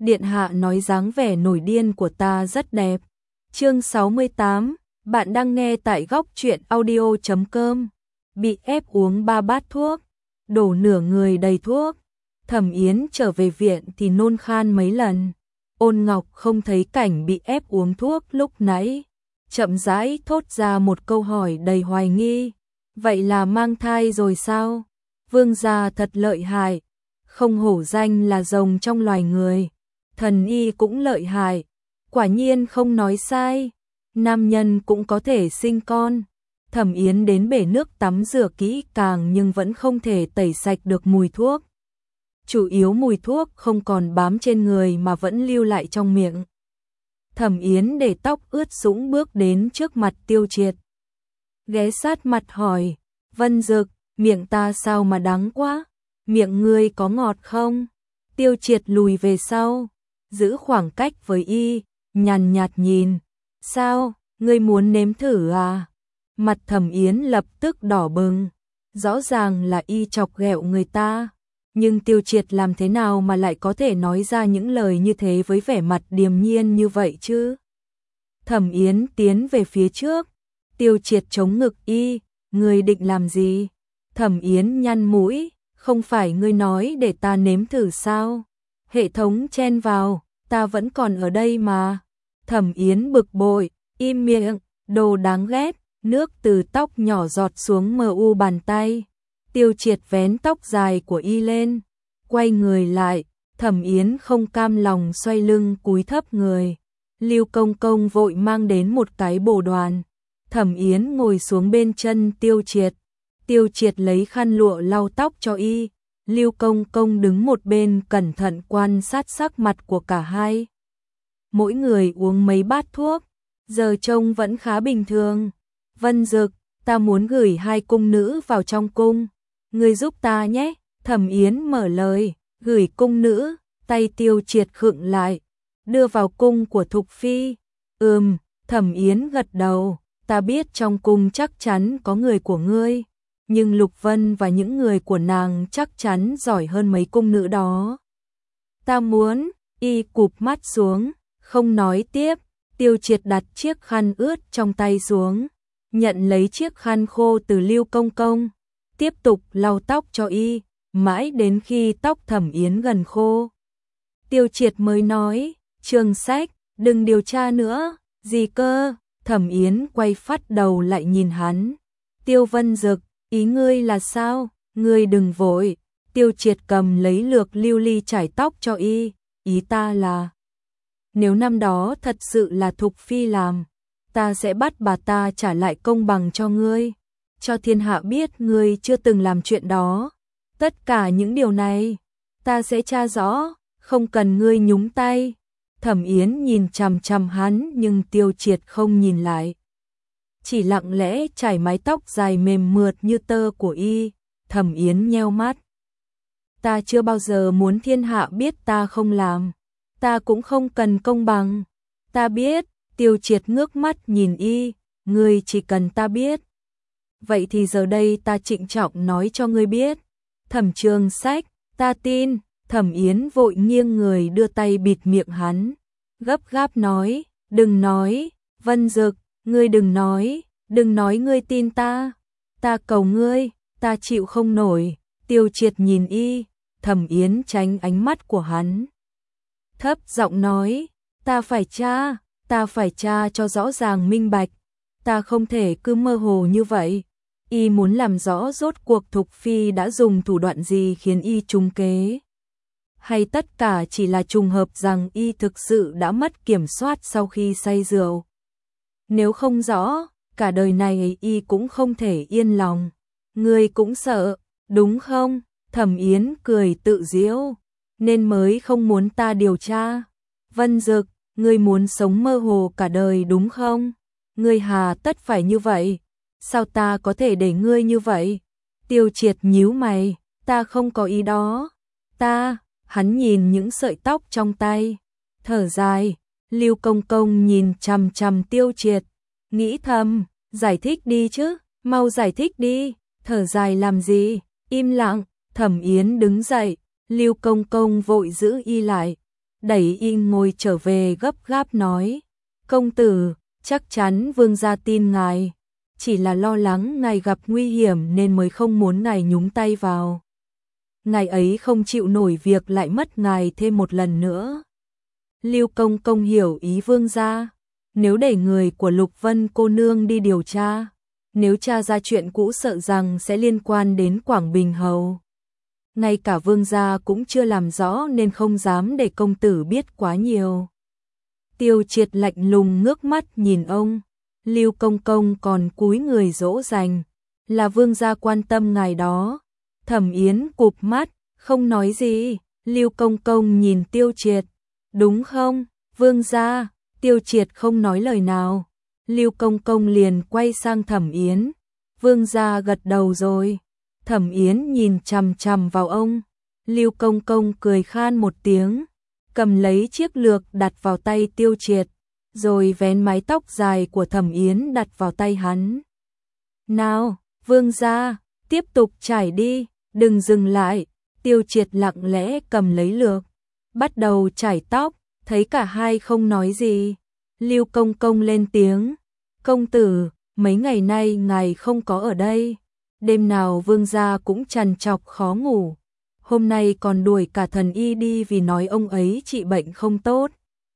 Điện hạ nói dáng vẻ nổi điên của ta rất đẹp. Chương 68, bạn đang nghe tại góc truyện audio.com. Bị ép uống 3 bát thuốc, đổ nửa người đầy thuốc. Thẩm Yến trở về viện thì nôn khan mấy lần. Ôn Ngọc không thấy cảnh bị ép uống thuốc lúc nãy, chậm rãi thốt ra một câu hỏi đầy hoài nghi. Vậy là mang thai rồi sao? Vương gia thật lợi hại, không hổ danh là rồng trong loài người. Thần y cũng lợi hại, quả nhiên không nói sai. Nam nhân cũng có thể sinh con. Thẩm Yến đến bể nước tắm rửa kỹ càng nhưng vẫn không thể tẩy sạch được mùi thuốc. Chủ yếu mùi thuốc không còn bám trên người mà vẫn lưu lại trong miệng. Thẩm Yến để tóc ướt sũng bước đến trước mặt Tiêu Triệt. Ghé sát mặt hỏi, Vân Dực, miệng ta sao mà đắng quá? Miệng ngươi có ngọt không? Tiêu Triệt lùi về sau, giữ khoảng cách với y, nhàn nhạt nhìn. Sao, ngươi muốn nếm thử à? Mặt Thẩm Yến lập tức đỏ bừng. Rõ ràng là y chọc ghẹo người ta. Nhưng Tiêu Triệt làm thế nào mà lại có thể nói ra những lời như thế với vẻ mặt điềm nhiên như vậy chứ? Thẩm Yến tiến về phía trước. Tiêu Triệt chống ngực y, ngươi định làm gì? Thẩm Yến nhăn mũi, không phải ngươi nói để ta nếm thử sao? Hệ thống chen vào, ta vẫn còn ở đây mà. Thẩm Yến bực bội, im miệng, đồ đáng ghét, nước từ tóc nhỏ giọt xuống mu bàn tay. Tiêu Triệt vén tóc dài của y lên, quay người lại, Thẩm Yến không cam lòng xoay lưng cúi thấp người. Lưu Công Công vội mang đến một cái bồ đoàn. Thẩm Yến ngồi xuống bên chân Tiêu Triệt. Tiêu Triệt lấy khăn lụa lau tóc cho y. Lưu Công Công đứng một bên cẩn thận quan sát sắc mặt của cả hai. Mỗi người uống mấy bát thuốc, giờ trông vẫn khá bình thường. Vân Dực, ta muốn gửi 2 cung nữ vào trong cung. Ngươi giúp ta nhé. Thẩm Yến mở lời, gửi cung nữ, tay Tiêu Triệt khựng lại. Đưa vào cung của Thục Phi. Thẩm Yến gật đầu, ta biết trong cung chắc chắn có người của ngươi. Nhưng Lục Vân và những người của nàng chắc chắn giỏi hơn mấy cung nữ đó. Ta muốn, y cụp mắt xuống, không nói tiếp. Tiêu Triệt đặt chiếc khăn ướt trong tay xuống, nhận lấy chiếc khăn khô từ Lưu Công Công, tiếp tục lau tóc cho y, mãi đến khi tóc Thẩm Yến gần khô. Tiêu Triệt mới nói, Trường Sách, đừng điều tra nữa. Gì cơ? Thẩm Yến quay phát đầu lại nhìn hắn. Tiêu Vân Dực, ý ngươi là sao? Ngươi đừng vội. Tiêu Triệt cầm lấy lược lưu ly chải tóc cho y. Ý ta là, nếu năm đó thật sự là Thục Phi làm, ta sẽ bắt bà ta trả lại công bằng cho ngươi. Cho thiên hạ biết ngươi chưa từng làm chuyện đó. Tất cả những điều này, ta sẽ tra rõ, không cần ngươi nhúng tay. Thẩm Yến nhìn chằm chằm hắn nhưng Tiêu Triệt không nhìn lại. Chỉ lặng lẽ chải mái tóc dài mềm mượt như tơ của y. Thẩm Yến nheo mắt. Ta chưa bao giờ muốn thiên hạ biết ta không làm. Ta cũng không cần công bằng. Ta biết. Tiêu Triệt ngước mắt nhìn y. Ngươi chỉ cần ta biết. Vậy thì giờ đây ta trịnh trọng nói cho ngươi biết. Thẩm Trường Sách, ta tin. Thẩm Yến vội nghiêng người đưa tay bịt miệng hắn. Gấp gáp nói, đừng nói. Vân Dực, ngươi đừng nói ngươi tin ta. Ta cầu ngươi, ta chịu không nổi. Tiêu Triệt nhìn y. Thẩm Yến tránh ánh mắt của hắn, thấp giọng nói, ta phải tra cho rõ ràng minh bạch. Ta không thể cứ mơ hồ như vậy. Y muốn làm rõ rốt cuộc Thục Phi đã dùng thủ đoạn gì khiến y trúng kế. Hay tất cả chỉ là trùng hợp rằng y thực sự đã mất kiểm soát sau khi say rượu. Nếu không rõ, cả đời này y cũng không thể yên lòng. Ngươi cũng sợ, đúng không? Thẩm Yến cười tự giễu, nên mới không muốn ta điều tra. Vân Dực, ngươi muốn sống mơ hồ cả đời đúng không? Ngươi hà tất phải như vậy. Sao ta có thể để ngươi như vậy? Tiêu Triệt nhíu mày, ta không có ý đó. Hắn nhìn những sợi tóc trong tay, thở dài. Lưu Công Công nhìn chằm chằm Tiêu Triệt, nghĩ thầm, giải thích đi chứ, mau giải thích đi. Thở dài làm gì? Im lặng. Thẩm Yến đứng dậy, Lưu Công Công vội giữ y lại. đẩy y ngồi trở về gấp gáp nói, công tử, chắc chắn vương gia tin ngài, chỉ là lo lắng ngài gặp nguy hiểm nên mới không muốn ngài nhúng tay vào. Ngài ấy không chịu nổi việc lại mất ngài thêm một lần nữa. Lưu Công Công hiểu ý vương gia, nếu để người của Lục Vân cô nương đi điều tra, nếu tra ra chuyện cũ sợ rằng sẽ liên quan đến Quảng Bình Hầu. Ngay cả vương gia cũng chưa làm rõ nên không dám để công tử biết quá nhiều. Tiêu Triệt lạnh lùng ngước mắt nhìn ông, Lưu Công Công còn cúi người dỗ dành, là vương gia quan tâm ngài đó. Thẩm Yến cụp mắt, không nói gì. Lưu Công Công nhìn Tiêu Triệt, đúng không, vương gia? Tiêu Triệt không nói lời nào. Lưu Công Công liền quay sang Thẩm Yến, vương gia gật đầu rồi. Thẩm Yến nhìn chằm chằm vào ông. Lưu Công Công cười khan một tiếng, cầm lấy chiếc lược đặt vào tay Tiêu Triệt, rồi vén mái tóc dài của Thẩm Yến đặt vào tay hắn. Nào, vương gia, tiếp tục trải đi, đừng dừng lại. Tiêu Triệt lặng lẽ cầm lấy lược, bắt đầu trải tóc, thấy cả hai không nói gì. Lưu Công Công lên tiếng, công tử, mấy ngày nay ngài không có ở đây. Đêm nào vương gia cũng trằn trọc khó ngủ. Hôm nay còn đuổi cả thần y đi vì nói ông ấy trị bệnh không tốt.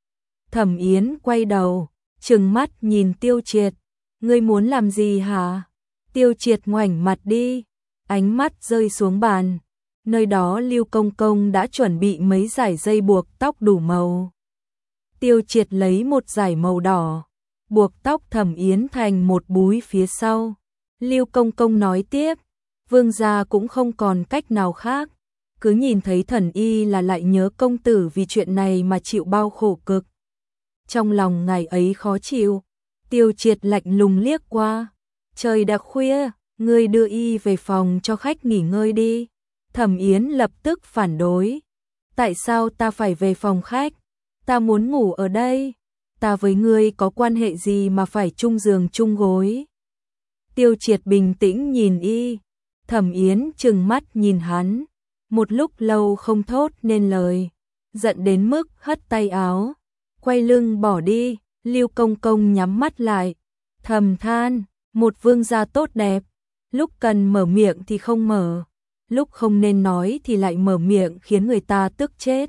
Thẩm Yến quay đầu, trừng mắt nhìn Tiêu Triệt. Ngươi muốn làm gì hả? Tiêu Triệt ngoảnh mặt đi, ánh mắt rơi xuống bàn. Nơi đó Lưu Công Công đã chuẩn bị mấy dải dây buộc tóc đủ màu. Tiêu Triệt lấy một dải màu đỏ, buộc tóc Thẩm Yến thành một búi phía sau. Lưu Công Công nói tiếp, vương gia cũng không còn cách nào khác, cứ nhìn thấy thần y là lại nhớ công tử vì chuyện này mà chịu bao khổ cực. Trong lòng ngài ấy khó chịu. Tiêu Triệt lạnh lùng liếc qua, trời đã khuya, ngươi đưa y về phòng cho khách nghỉ ngơi đi. Thẩm Yến lập tức phản đối, tại sao ta phải về phòng khách? Ta muốn ngủ ở đây. Ta với ngươi có quan hệ gì mà phải chung giường chung gối? Tiêu Triệt bình tĩnh nhìn y. Thẩm Yến trừng mắt nhìn hắn, một lúc lâu không thốt nên lời, giận đến mức hất tay áo, quay lưng bỏ đi. Lưu Công Công nhắm mắt lại, thầm than, một vương gia tốt đẹp, lúc cần mở miệng thì không mở, lúc không nên nói thì lại mở miệng khiến người ta tức chết.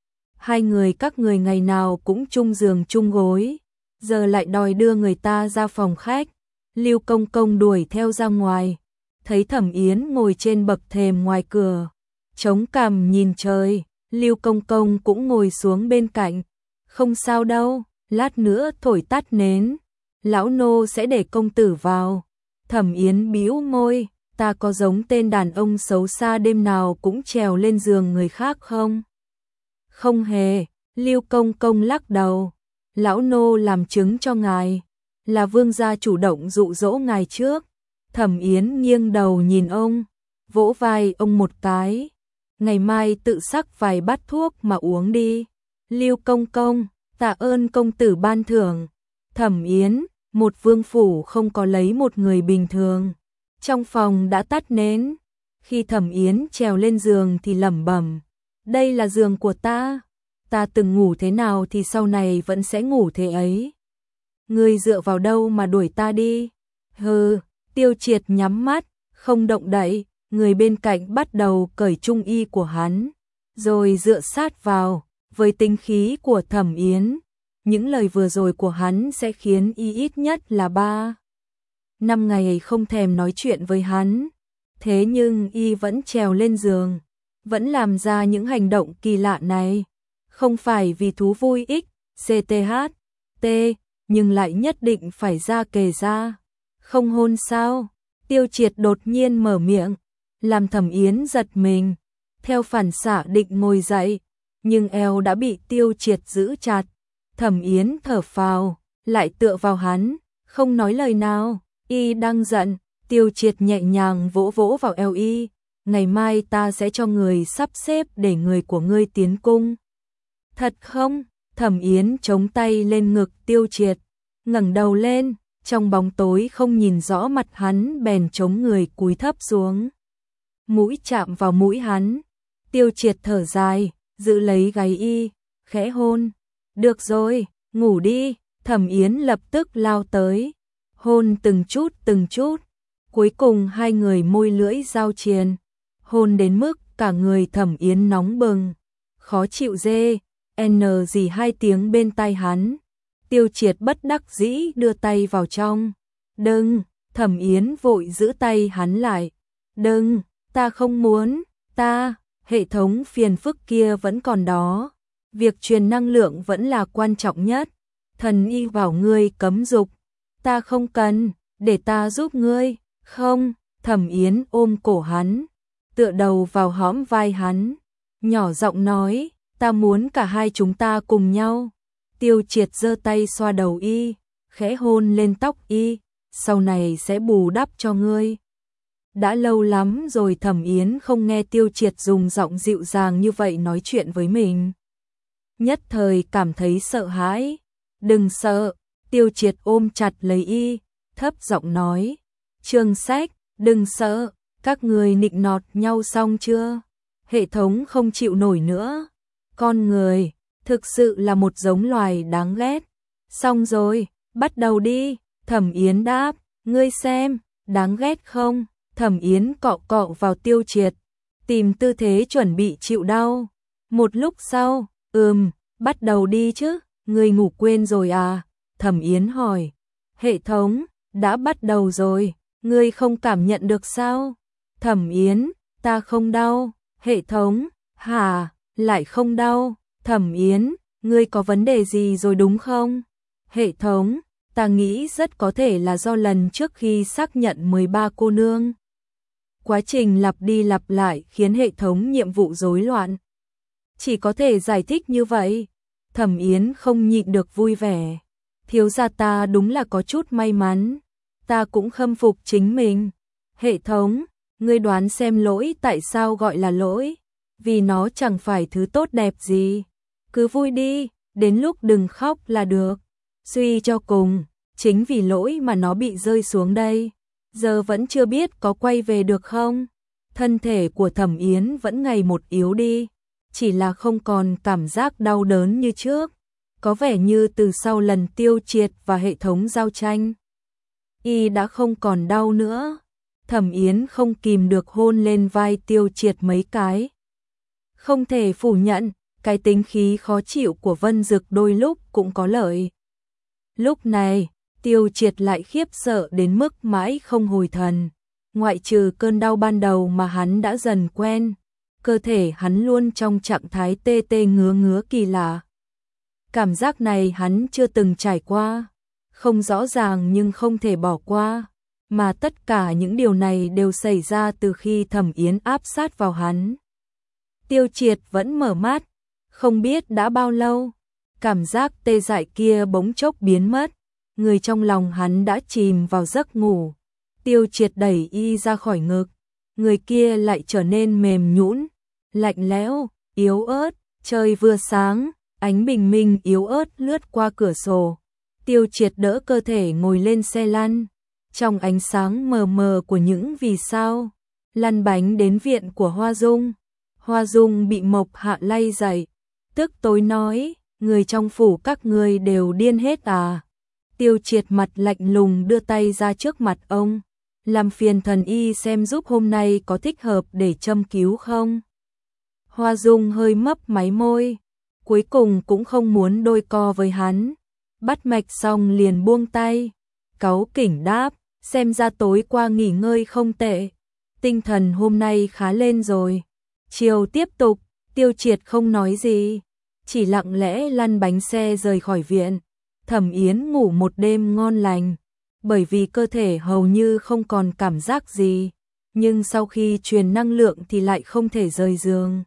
Hai người các người ngày nào cũng chung giường chung gối, giờ lại đòi đưa người ta ra phòng khách. Lưu Công Công đuổi theo ra ngoài, thấy Thẩm Yến ngồi trên bậc thềm ngoài cửa, chống cằm nhìn trời. Lưu Công Công cũng ngồi xuống bên cạnh, không sao đâu, lát nữa thổi tắt nến, lão nô sẽ để công tử vào. Thẩm Yến bĩu môi, ta có giống tên đàn ông xấu xa đêm nào cũng trèo lên giường người khác không? Không hề. Lưu Công Công lắc đầu, lão nô làm chứng cho ngài, là vương gia chủ động dụ dỗ ngài trước. Thẩm Yến nghiêng đầu nhìn ông, vỗ vai ông một cái, ngày mai tự sắc vài bát thuốc mà uống đi. Lưu Công Công, tạ ơn công tử ban thưởng. Thẩm Yến, một vương phủ không có lấy một người bình thường. Trong phòng đã tắt nến, khi Thẩm Yến trèo lên giường thì lẩm bẩm, đây là giường của ta từng ngủ thế nào thì sau này vẫn sẽ ngủ thế ấy. Ngươi dựa vào đâu mà đuổi ta đi? Hừ. Tiêu Triệt nhắm mắt, không động đậy. Người bên cạnh bắt đầu cởi trung y của hắn, rồi dựa sát vào. Với tính khí của Thẩm Yến, những lời vừa rồi của hắn sẽ khiến y ít nhất là 3-5 ngày không thèm nói chuyện với hắn. Thế nhưng y vẫn trèo lên giường, vẫn làm ra những hành động kỳ lạ này, không phải vì thú vui XCTHT, nhưng lại nhất định phải ra kề ra. Không hôn sao? Tiêu Triệt đột nhiên mở miệng, làm Thẩm Yến giật mình, theo phản xạ định ngồi dậy, nhưng eo đã bị Tiêu Triệt giữ chặt. Thẩm Yến thở phào, lại tựa vào hắn, không nói lời nào. Y đang giận. Tiêu Triệt nhẹ nhàng vỗ vỗ vào eo y, ngày mai ta sẽ cho người sắp xếp để người của ngươi tiến cung. Thật không? Thẩm Yến chống tay lên ngực Tiêu Triệt, ngẩng đầu lên, trong bóng tối không nhìn rõ mặt hắn bèn chống người cúi thấp xuống. Mũi chạm vào mũi hắn, Tiêu Triệt thở dài, giữ lấy gáy y, khẽ hôn. Được rồi, ngủ đi, Thẩm Yến lập tức lao tới, hôn từng chút, cuối cùng hai người môi lưỡi giao triền, hôn đến mức cả người Thẩm Yến nóng bừng, khó chịu dê, gì 2 tiếng bên tai hắn. Tiêu Triệt bất đắc dĩ đưa tay vào trong. Đừng, Thẩm Yến vội giữ tay hắn lại. Đừng, ta không muốn, hệ thống phiền phức kia vẫn còn đó. Việc truyền năng lượng vẫn là quan trọng nhất. Thần y bảo ngươi cấm dục. Ta không cần, để ta giúp ngươi. Không, Thẩm Yến ôm cổ hắn, tựa đầu vào hõm vai hắn, nhỏ giọng nói, ta muốn cả hai chúng ta cùng nhau. Tiêu Triệt giơ tay xoa đầu y, khẽ hôn lên tóc y, sau này sẽ bù đắp cho ngươi. Đã lâu lắm rồi Thẩm Yến không nghe Tiêu Triệt dùng giọng dịu dàng như vậy nói chuyện với mình. Nhất thời cảm thấy sợ hãi. Đừng sợ, Tiêu Triệt ôm chặt lấy y, thấp giọng nói. Trương Sách, đừng sợ, các người nịnh nọt nhau xong chưa? Hệ thống không chịu nổi nữa. Con người, thực sự là một giống loài đáng ghét. Xong rồi, bắt đầu đi, Thẩm Yến đáp, ngươi xem, đáng ghét không? Thẩm Yến cọ cọ vào Tiêu Triệt, tìm tư thế chuẩn bị chịu đau. Một lúc sau, bắt đầu đi chứ, ngươi ngủ quên rồi à? Thẩm Yến hỏi. Hệ thống, đã bắt đầu rồi, ngươi không cảm nhận được sao? Thẩm Yến, ta không đau. Hệ thống, hả, lại không đau? Thẩm Yến, ngươi có vấn đề gì rồi đúng không? Hệ thống, ta nghĩ rất có thể là do lần trước khi xác nhận 13 cô nương. Quá trình lặp đi lặp lại khiến hệ thống nhiệm vụ rối loạn. Chỉ có thể giải thích như vậy. Thẩm Yến không nhịn được vui vẻ. Thiếu gia ta đúng là có chút may mắn. Ta cũng khâm phục chính mình. Hệ thống, ngươi đoán xem lỗi tại sao gọi là lỗi. Vì nó chẳng phải thứ tốt đẹp gì. Cứ vui đi, đến lúc đừng khóc là được. Suy cho cùng, chính vì lỗi mà nó bị rơi xuống đây. Giờ vẫn chưa biết có quay về được không. Thân thể của Thẩm Yến vẫn ngày một yếu đi. Chỉ là không còn cảm giác đau đớn như trước. Có vẻ như từ sau lần Tiêu Triệt và hệ thống giao tranh, y đã không còn đau nữa. Thẩm Yến không kìm được hôn lên vai Tiêu Triệt mấy cái. Không thể phủ nhận, cái tính khí khó chịu của Vân Dực đôi lúc cũng có lợi. Lúc này, Tiêu Triệt lại khiếp sợ đến mức mãi không hồi thần. Ngoại trừ cơn đau ban đầu mà hắn đã dần quen, cơ thể hắn luôn trong trạng thái tê tê ngứa ngứa kỳ lạ. Cảm giác này hắn chưa từng trải qua, không rõ ràng nhưng không thể bỏ qua, mà tất cả những điều này đều xảy ra từ khi Thẩm Yến áp sát vào hắn. Tiêu Triệt vẫn mở mắt, không biết đã bao lâu, cảm giác tê dại kia bỗng chốc biến mất, người trong lòng hắn đã chìm vào giấc ngủ. Tiêu Triệt đẩy y ra khỏi ngực, người kia lại trở nên mềm nhũn, lạnh lẽo, yếu ớt. Trời vừa sáng, ánh bình minh yếu ớt lướt qua cửa sổ. Tiêu Triệt đỡ cơ thể ngồi lên xe lăn, trong ánh sáng mờ mờ của những vì sao, lăn bánh đến viện của Hoa Dung. Hoa Dung bị Mộc Hạ lay dậy, tức tối nói, người trong phủ các ngươi đều điên hết à? Tiêu Triệt mặt lạnh lùng đưa tay ra trước mặt ông, làm phiền thần y xem giúp hôm nay có thích hợp để châm cứu không? Hoa Dung hơi mấp máy môi, cuối cùng cũng không muốn đôi co với hắn. Bắt mạch xong liền buông tay, cáu kỉnh đáp, xem ra tối qua nghỉ ngơi không tệ, tinh thần hôm nay khá lên rồi. Chiều tiếp tục, Tiêu Triệt không nói gì, chỉ lặng lẽ lăn bánh xe rời khỏi viện. Thẩm Yến ngủ một đêm ngon lành, bởi vì cơ thể hầu như không còn cảm giác gì, nhưng sau khi truyền năng lượng thì lại không thể rời giường.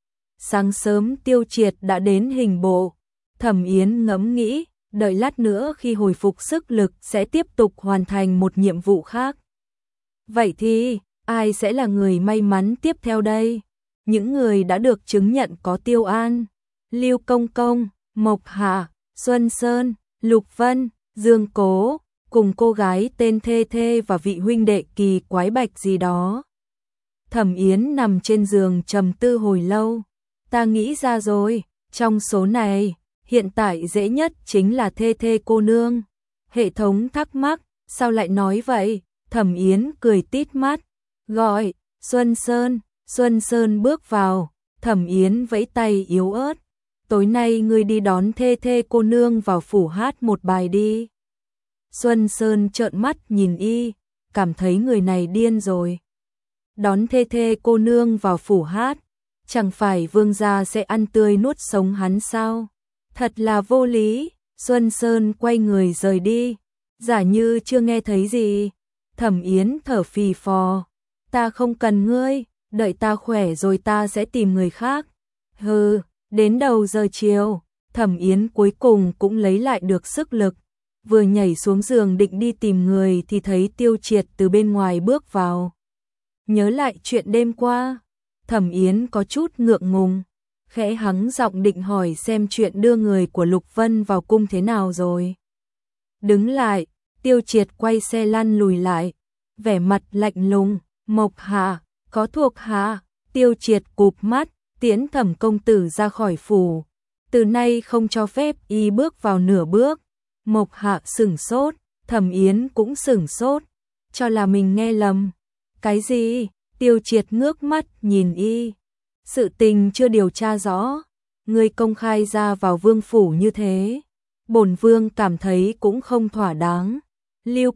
Sáng sớm Tiêu Triệt đã đến hình bộ. Thẩm Yến ngẫm nghĩ, đợi lát nữa khi hồi phục sức lực sẽ tiếp tục hoàn thành một nhiệm vụ khác. Vậy thì, ai sẽ là người may mắn tiếp theo đây? Những người đã được chứng nhận có Tiêu An, Lưu Công Công, Mộc Hạ, Xuân Sơn, Lục Vân, Dương Cố, cùng cô gái tên Thê Thê và vị huynh đệ kỳ quái Bạch gì đó. Thẩm Yến nằm trên giường trầm tư hồi lâu. Ta nghĩ ra rồi, Trong số này, hiện tại dễ nhất chính là Thê Thê cô nương. Hệ thống thắc mắc, sao lại nói vậy? Thẩm Yến cười tít mắt, gọi, Xuân Sơn. Xuân Sơn bước vào, Thẩm Yến vẫy tay yếu ớt. Tối nay ngươi đi đón Thê Thê cô nương vào phủ hát một bài đi. Xuân Sơn trợn mắt nhìn y, cảm thấy người này điên rồi. Đón Thê Thê cô nương vào phủ hát, chẳng phải vương gia sẽ ăn tươi nuốt sống hắn sao? Thật là vô lý. Xuân Sơn quay người rời đi, giả như chưa nghe thấy gì. Thẩm Yến thở phì phò, ta không cần ngươi, đợi ta khỏe rồi ta sẽ tìm người khác. Hừ, đến đầu giờ chiều, Thẩm Yến cuối cùng cũng lấy lại được sức lực, vừa nhảy xuống giường định đi tìm người thì thấy Tiêu Triệt từ bên ngoài bước vào. Nhớ lại chuyện đêm qua, Thẩm Yến có chút ngượng ngùng, khẽ hắng giọng định hỏi xem chuyện đưa người của Lục Vân vào cung thế nào rồi. Đứng lại, Tiêu Triệt quay xe lăn lùi lại, vẻ mặt lạnh lùng, Mộc Hạ, có thuộc hạ. Tiêu Triệt cụp mắt, tiễn Thẩm công tử ra khỏi phủ, từ nay không cho phép y bước vào nửa bước. Mộc Hạ sửng sốt, Thẩm Yến cũng sửng sốt, cho là mình nghe lầm. Cái gì? Tiêu Triệt ngước mắt nhìn y. Sự tình chưa điều tra rõ, ngươi công khai ra vào vương phủ như thế, bổn vương cảm thấy cũng không thỏa đáng. Lưu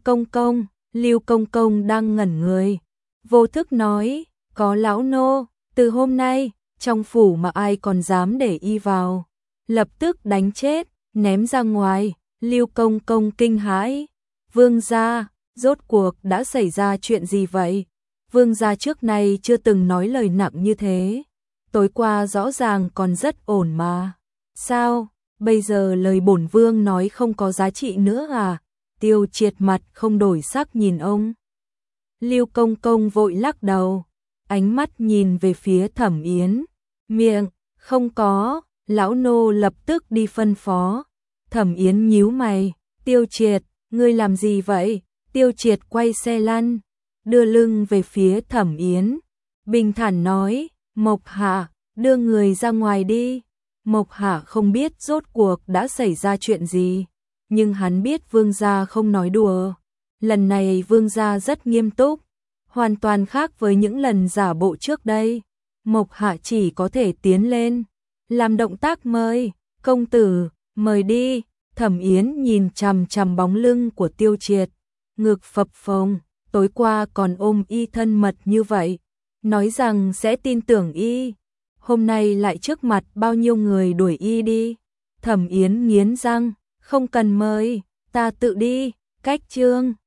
Công Công đang ngẩn người, vô thức nói, có lão nô, từ hôm nay, trong phủ mà ai còn dám để y vào, lập tức đánh chết, ném ra ngoài. Lưu Công Công kinh hãi, vương gia, rốt cuộc đã xảy ra chuyện gì vậy? Vương gia trước nay chưa từng nói lời nặng như thế, tối qua rõ ràng còn rất ổn mà. Sao, bây giờ lời bổn vương nói không có giá trị nữa à? Tiêu Triệt mặt không đổi sắc nhìn ông. Lưu Công Công vội lắc đầu, ánh mắt nhìn về phía Thẩm Yến, miệng, không có. Lão nô lập tức đi phân phó. Thẩm Yến nhíu mày, Tiêu Triệt, ngươi làm gì vậy? Tiêu Triệt quay xe lăn, đưa lưng về phía Thẩm Yến, bình thản nói, Mộc Hạ, đưa người ra ngoài đi. Mộc Hạ không biết rốt cuộc đã xảy ra chuyện gì, nhưng hắn biết vương gia không nói đùa. Lần này vương gia rất nghiêm túc, hoàn toàn khác với những lần giả bộ trước đây. Mộc Hạ chỉ có thể tiến lên, làm động tác mời, công tử, mời đi. Thẩm Yến nhìn chằm chằm bóng lưng của Tiêu Triệt, ngực phập phồng, tối qua còn ôm y thân mật như vậy, nói rằng sẽ tin tưởng y, hôm nay lại trước mặt bao nhiêu người đuổi y đi. Thẩm Yến nghiến răng, không cần mời, ta tự đi. Cách chương